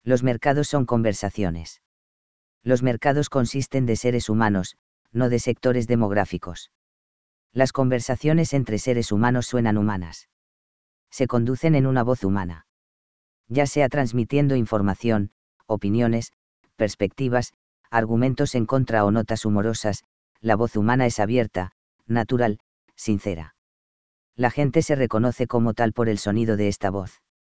Los mercados son conversaciones. Los mercados consisten de seres humanos, no de sectores demográficos. Las conversaciones entre seres humanos suenan humanas. Se conducen en una voz humana. Ya sea transmitiendo información, opiniones, perspectivas, argumentos en contra o notas humorosas, la voz humana es abierta, natural, sincera. La gente se reconoce como tal por el sonido de esta voz.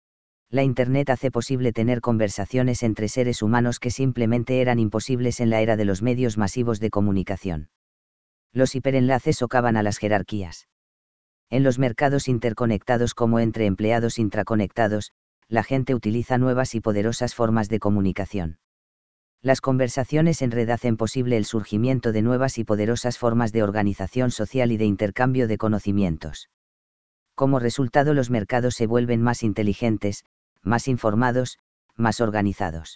La Internet hace posible tener conversaciones entre seres humanos que simplemente eran imposibles en la era de los medios masivos de comunicación. Los hiperenlaces socavan a las jerarquías. En los mercados interconectados como entre empleados intraconectados, la gente utiliza nuevas y poderosas formas de comunicación. Las conversaciones en red hacen posible el surgimiento de nuevas y poderosas formas de organización social y de intercambio de conocimientos. Como resultado, los mercados se vuelven más inteligentes, más informados, más organizados.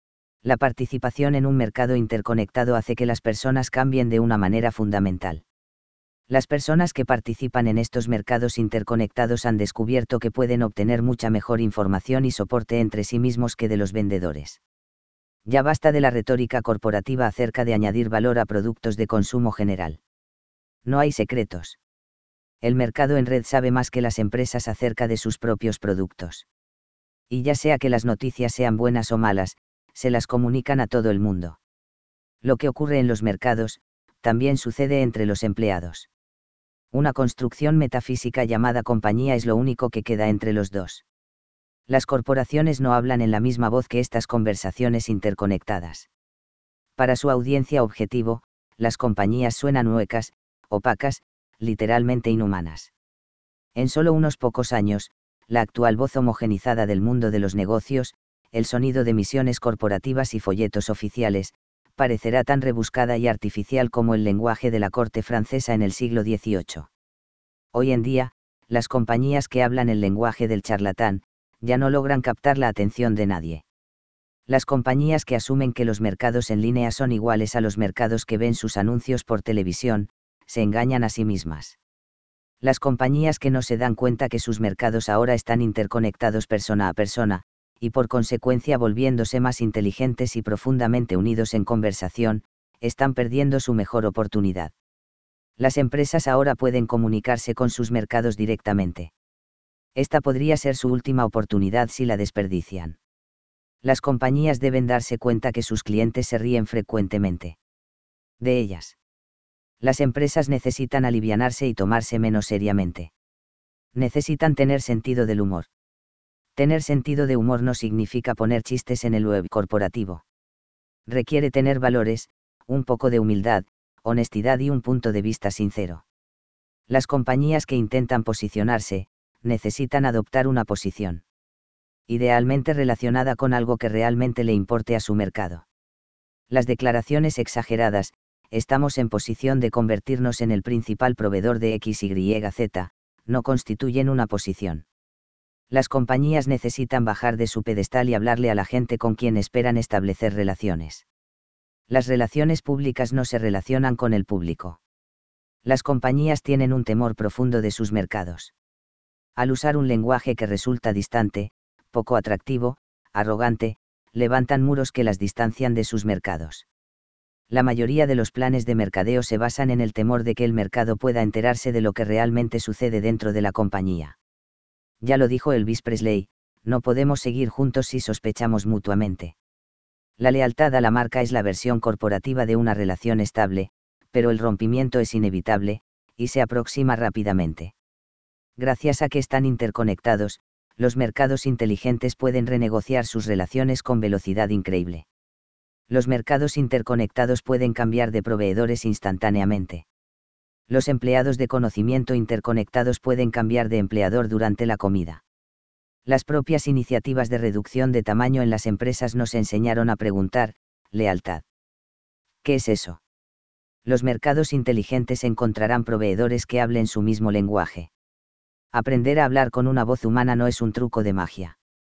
La participación en un mercado interconectado hace que las personas cambien de una manera fundamental. Las personas que participan en estos mercados interconectados han descubierto que pueden obtener mucha mejor información y soporte entre sí mismos que de los vendedores. Ya basta de la retórica corporativa acerca de añadir valor a productos de consumo general. No hay secretos. El mercado en red sabe más que las empresas acerca de sus propios productos. Y ya sea que las noticias sean buenas o malas, se las comunican a todo el mundo. Lo que ocurre en los mercados, también sucede entre los empleados. Una construcción metafísica llamada compañía es lo único que queda entre los dos. Las corporaciones no hablan en la misma voz que estas conversaciones interconectadas. Para su audiencia objetivo, las compañías suenan huecas, opacas, literalmente inhumanas. En solo unos pocos años, la actual voz homogenizada del mundo de los negocios, el sonido de misiones corporativas y folletos oficiales, parecerá tan rebuscada y artificial como el lenguaje de la corte francesa en el siglo XVIII. Hoy en día, las compañías que hablan el lenguaje del charlatán, ya no logran captar la atención de nadie. Las compañías que asumen que los mercados en línea son iguales a los mercados que ven sus anuncios por televisión, se engañan a sí mismas. Las compañías que no se dan cuenta que sus mercados ahora están interconectados persona a persona, y por consecuencia volviéndose más inteligentes y profundamente unidos en conversación, están perdiendo su mejor oportunidad. Las empresas ahora pueden comunicarse con sus mercados directamente. Esta podría ser su última oportunidad si la desperdician. Las compañías deben darse cuenta que sus clientes se ríen frecuentemente de ellas. Las empresas necesitan alivianarse y tomarse menos seriamente. Necesitan tener sentido del humor. Tener sentido de humor no significa poner chistes en el web corporativo. Requiere tener valores, un poco de humildad, honestidad y un punto de vista sincero. Las compañías que intentan posicionarse, necesitan adoptar una posición idealmente relacionada con algo que realmente le importe a su mercado. Las declaraciones exageradas, estamos en posición de convertirnos en el principal proveedor de XYZ, no constituyen una posición. Las compañías necesitan bajar de su pedestal y hablarle a la gente con quien esperan establecer relaciones. Las relaciones públicas no se relacionan con el público. Las compañías tienen un temor profundo de sus mercados. Al usar un lenguaje que resulta distante, poco atractivo, arrogante, levantan muros que las distancian de sus mercados. La mayoría de los planes de mercadeo se basan en el temor de que el mercado pueda enterarse de lo que realmente sucede dentro de la compañía. Ya lo dijo Elvis Presley, no podemos seguir juntos si sospechamos mutuamente. La lealtad a la marca es la versión corporativa de una relación estable, pero el rompimiento es inevitable, y se aproxima rápidamente. Gracias a que están interconectados, los mercados inteligentes pueden renegociar sus relaciones con velocidad increíble. Los mercados interconectados pueden cambiar de proveedores instantáneamente. Los empleados de conocimiento interconectados pueden cambiar de empleador durante la comida. Las propias iniciativas de reducción de tamaño en las empresas nos enseñaron a preguntar, lealtad. ¿Qué es eso? Los mercados inteligentes encontrarán proveedores que hablen su mismo lenguaje. Aprender a hablar con una voz humana no es un truco de magia.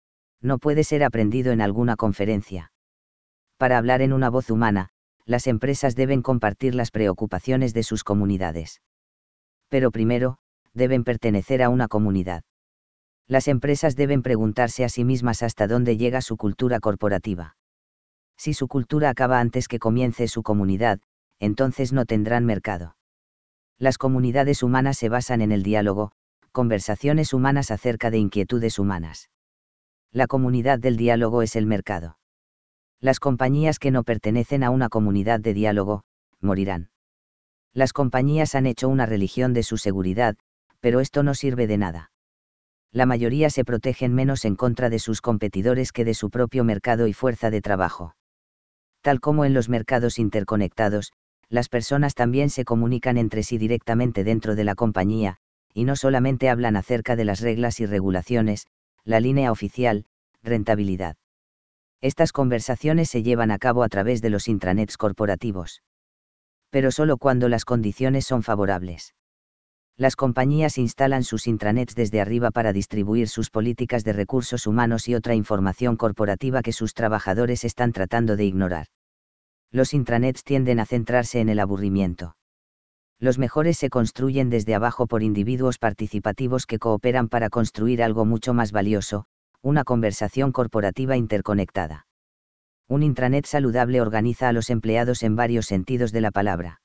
No puede ser aprendido en alguna conferencia. Para hablar en una voz humana, las empresas deben compartir las preocupaciones de sus comunidades. Pero primero, deben pertenecer a una comunidad. Las empresas deben preguntarse a sí mismas hasta dónde llega su cultura corporativa. Si su cultura acaba antes que comience su comunidad, entonces no tendrán mercado. Las comunidades humanas se basan en el diálogo, conversaciones humanas acerca de inquietudes humanas. La comunidad del diálogo es el mercado. Las compañías que no pertenecen a una comunidad de diálogo, morirán. Las compañías han hecho una religión de su seguridad, pero esto no sirve de nada. La mayoría se protegen menos en contra de sus competidores que de su propio mercado y fuerza de trabajo. Tal como en los mercados interconectados, las personas también se comunican entre sí directamente dentro de la compañía, y no solamente hablan acerca de las reglas y regulaciones, la línea oficial, rentabilidad. Estas conversaciones se llevan a cabo a través de los intranets corporativos. Pero solo cuando las condiciones son favorables. Las compañías instalan sus intranets desde arriba para distribuir sus políticas de recursos humanos y otra información corporativa que sus trabajadores están tratando de ignorar. Los intranets tienden a centrarse en el aburrimiento. Los mejores se construyen desde abajo por individuos participativos que cooperan para construir algo mucho más valioso, una conversación corporativa interconectada. Un intranet saludable organiza a los empleados en varios sentidos de la palabra.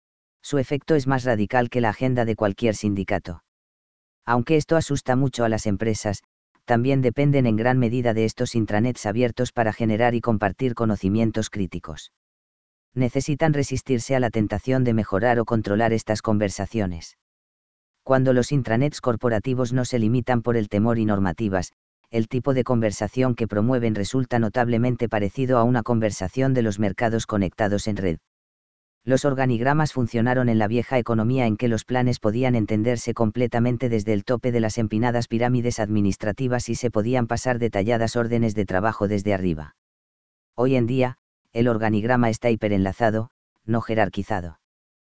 Su efecto es más radical que la agenda de cualquier sindicato. Aunque esto asusta mucho a las empresas, también dependen en gran medida de estos intranets abiertos para generar y compartir conocimientos críticos. Necesitan resistirse a la tentación de mejorar o controlar estas conversaciones. Cuando los intranets corporativos no se limitan por el temor y normativas, el tipo de conversación que promueven resulta notablemente parecido a una conversación de los mercados conectados en red. Los organigramas funcionaron en la vieja economía en que los planes podían entenderse completamente desde el tope de las empinadas pirámides administrativas y se podían pasar detalladas órdenes de trabajo desde arriba. Hoy en día, el organigrama está hiperenlazado, no jerarquizado.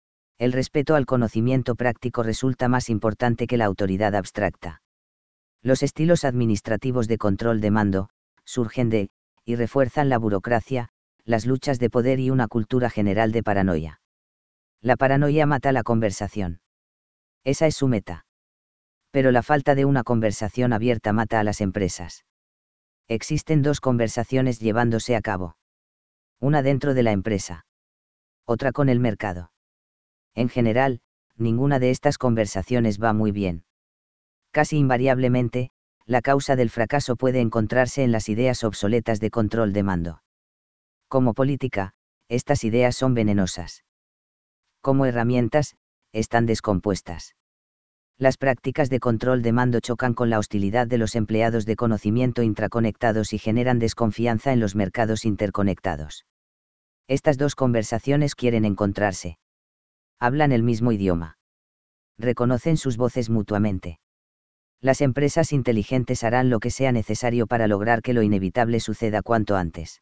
El respeto al conocimiento práctico resulta más importante que la autoridad abstracta. Los estilos administrativos de control de mando, surgen de, y refuerzan la burocracia, las luchas de poder y una cultura general de paranoia. La paranoia mata la conversación. Esa es su meta. Pero la falta de una conversación abierta mata a las empresas. Existen dos conversaciones llevándose a cabo. Una dentro de la empresa. Otra con el mercado. En general, ninguna de estas conversaciones va muy bien. Casi invariablemente, la causa del fracaso puede encontrarse en las ideas obsoletas de control de mando. Como política, estas ideas son venenosas. Como herramientas, están descompuestas. Las prácticas de control de mando chocan con la hostilidad de los empleados de conocimiento intraconectados y generan desconfianza en los mercados interconectados. Estas dos conversaciones quieren encontrarse. Hablan el mismo idioma. Reconocen sus voces mutuamente. Las empresas inteligentes harán lo que sea necesario para lograr que lo inevitable suceda cuanto antes.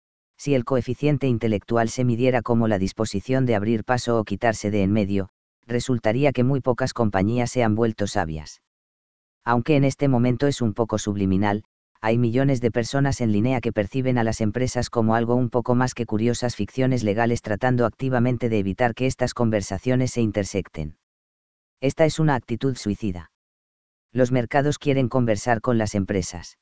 Si el coeficiente intelectual se midiera como la disposición de abrir paso o quitarse de en medio, resultaría que muy pocas compañías se han vuelto sabias. Aunque en este momento es un poco subliminal, hay millones de personas en línea que perciben a las empresas como algo un poco más que curiosas ficciones legales tratando activamente de evitar que estas conversaciones se intersecten. Esta es una actitud suicida. Los mercados quieren conversar con las empresas.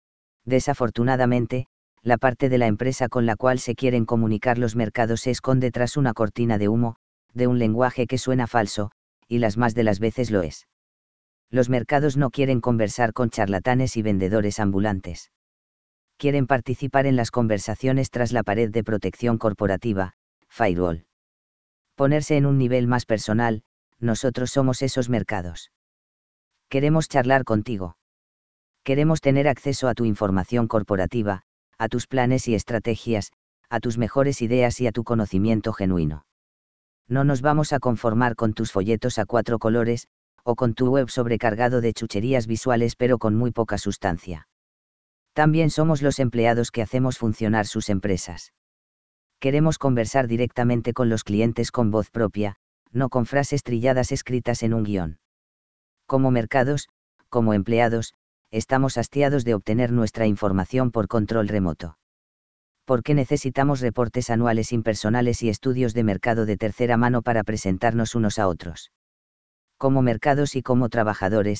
Desafortunadamente, la parte de la empresa con la cual se quieren comunicar los mercados se esconde tras una cortina de humo, de un lenguaje que suena falso, y las más de las veces lo es. Los mercados no quieren conversar con charlatanes y vendedores ambulantes. Quieren participar en las conversaciones tras la pared de protección corporativa, firewall. Ponerse en un nivel más personal, nosotros somos esos mercados. Queremos charlar contigo. Queremos tener acceso a tu información corporativa, a tus planes y estrategias, a tus mejores ideas y a tu conocimiento genuino. No nos vamos a conformar con tus folletos a 4 colores, o con tu web sobrecargado de chucherías visuales pero con muy poca sustancia. También somos los empleados que hacemos funcionar sus empresas. Queremos conversar directamente con los clientes con voz propia, no con frases trilladas escritas en un guión. Como mercados, como empleados, estamos hastiados de obtener nuestra información por control remoto. ¿Por qué necesitamos reportes anuales impersonales y estudios de mercado de tercera mano para presentarnos unos a otros? Como mercados y como trabajadores,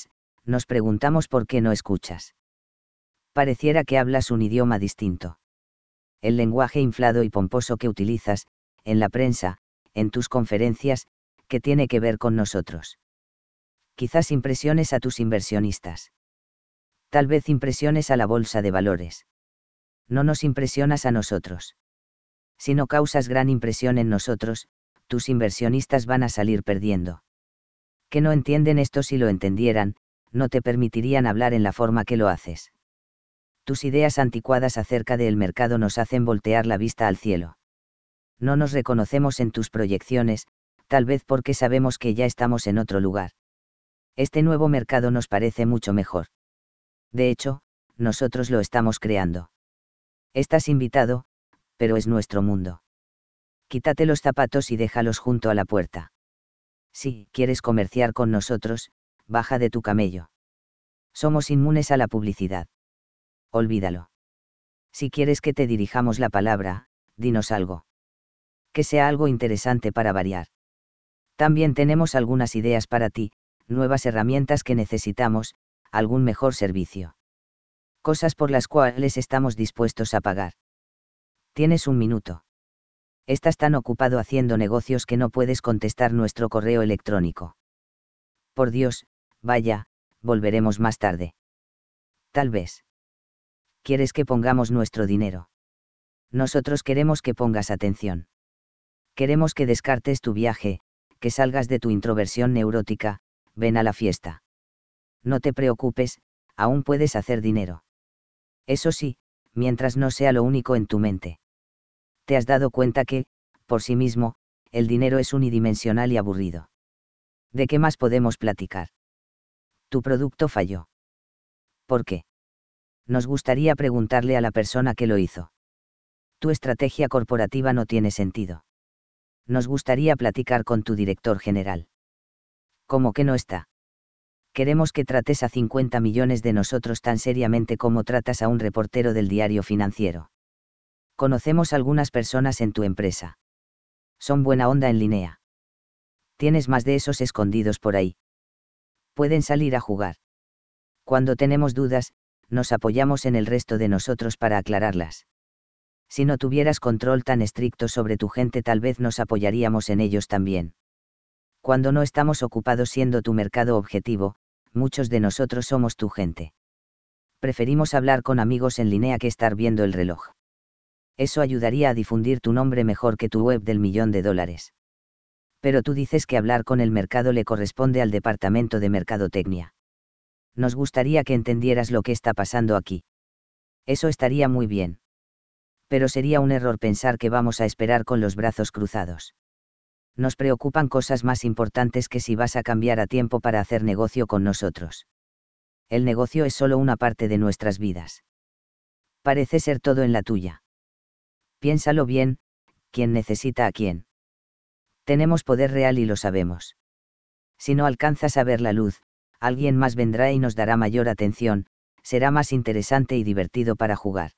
Nos preguntamos por qué no escuchas. Pareciera que hablas un idioma distinto. El lenguaje inflado y pomposo que utilizas, en la prensa, en tus conferencias, ¿qué tiene que ver con nosotros? Quizás impresiones a tus inversionistas. Tal vez impresiones a la bolsa de valores. No nos impresionas a nosotros. Si no causas gran impresión en nosotros, tus inversionistas van a salir perdiendo. Que no entienden esto, si lo entendieran, no te permitirían hablar en la forma que lo haces. Tus ideas anticuadas acerca del mercado nos hacen voltear la vista al cielo. No nos reconocemos en tus proyecciones, tal vez porque sabemos que ya estamos en otro lugar. Este nuevo mercado nos parece mucho mejor. De hecho, nosotros lo estamos creando. Estás invitado, pero es nuestro mundo. Quítate los zapatos y déjalos junto a la puerta. Si quieres comerciar con nosotros, baja de tu camello. Somos inmunes a la publicidad. Olvídalo. Si quieres que te dirijamos la palabra, dinos algo. Que sea algo interesante para variar. También tenemos algunas ideas para ti, nuevas herramientas que necesitamos, algún mejor servicio. Cosas por las cuales estamos dispuestos a pagar. Tienes un minuto. Estás tan ocupado haciendo negocios que no puedes contestar nuestro correo electrónico. Por Dios, vaya, volveremos más tarde. Tal vez. ¿Quieres que pongamos nuestro dinero? Nosotros queremos que pongas atención. Queremos que descartes tu viaje, que salgas de tu introversión neurótica, ven a la fiesta. No te preocupes, aún puedes hacer dinero. Eso sí, mientras no sea lo único en tu mente. ¿Te has dado cuenta que, por sí mismo, el dinero es unidimensional y aburrido? ¿De qué más podemos platicar? Tu producto falló. ¿Por qué? Nos gustaría preguntarle a la persona que lo hizo. Tu estrategia corporativa no tiene sentido. Nos gustaría platicar con tu director general. ¿Cómo que no está? Queremos que trates a 50 millones de nosotros tan seriamente como tratas a un reportero del diario financiero. Conocemos algunas personas en tu empresa. Son buena onda en línea. Tienes más de esos escondidos por ahí. Pueden salir a jugar. Cuando tenemos dudas, nos apoyamos en el resto de nosotros para aclararlas. Si no tuvieras control tan estricto sobre tu gente, tal vez nos apoyaríamos en ellos también. Cuando no estamos ocupados siendo tu mercado objetivo, muchos de nosotros somos tu gente. Preferimos hablar con amigos en línea que estar viendo el reloj. Eso ayudaría a difundir tu nombre mejor que tu web del $1.000.000. Pero tú dices que hablar con el mercado le corresponde al departamento de mercadotecnia. Nos gustaría que entendieras lo que está pasando aquí. Eso estaría muy bien. Pero sería un error pensar que vamos a esperar con los brazos cruzados. Nos preocupan cosas más importantes que si vas a cambiar a tiempo para hacer negocio con nosotros. El negocio es solo una parte de nuestras vidas. Parece ser todo en la tuya. Piénsalo bien, ¿quién necesita a quién? Tenemos poder real y lo sabemos. Si no alcanzas a ver la luz, alguien más vendrá y nos dará mayor atención, será más interesante y divertido para jugar.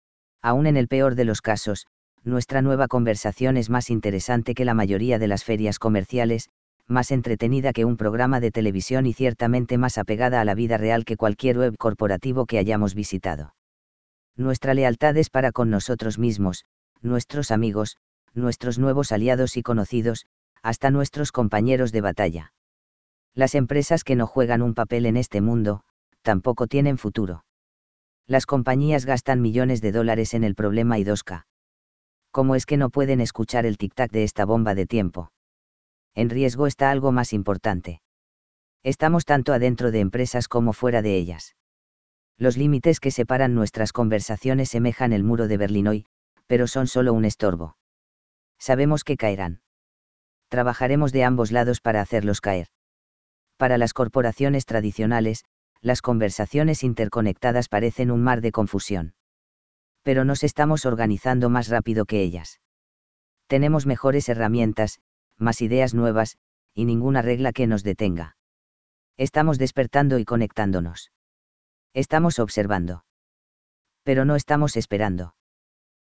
Aún en el peor de los casos, nuestra nueva conversación es más interesante que la mayoría de las ferias comerciales, más entretenida que un programa de televisión y ciertamente más apegada a la vida real que cualquier web corporativo que hayamos visitado. Nuestra lealtad es para con nosotros mismos, nuestros amigos, nuestros nuevos aliados y conocidos, hasta nuestros compañeros de batalla. Las empresas que no juegan un papel en este mundo, tampoco tienen futuro. Las compañías gastan millones de dólares en el problema y 2K. ¿Cómo es que no pueden escuchar el tic-tac de esta bomba de tiempo? En riesgo está algo más importante. Estamos tanto adentro de empresas como fuera de ellas. Los límites que separan nuestras conversaciones semejan el muro de Berlín hoy, pero son solo un estorbo. Sabemos que caerán. Trabajaremos de ambos lados para hacerlos caer. Para las corporaciones tradicionales, las conversaciones interconectadas parecen un mar de confusión. Pero nos estamos organizando más rápido que ellas. Tenemos mejores herramientas, más ideas nuevas, y ninguna regla que nos detenga. Estamos despertando y conectándonos. Estamos observando. Pero no estamos esperando.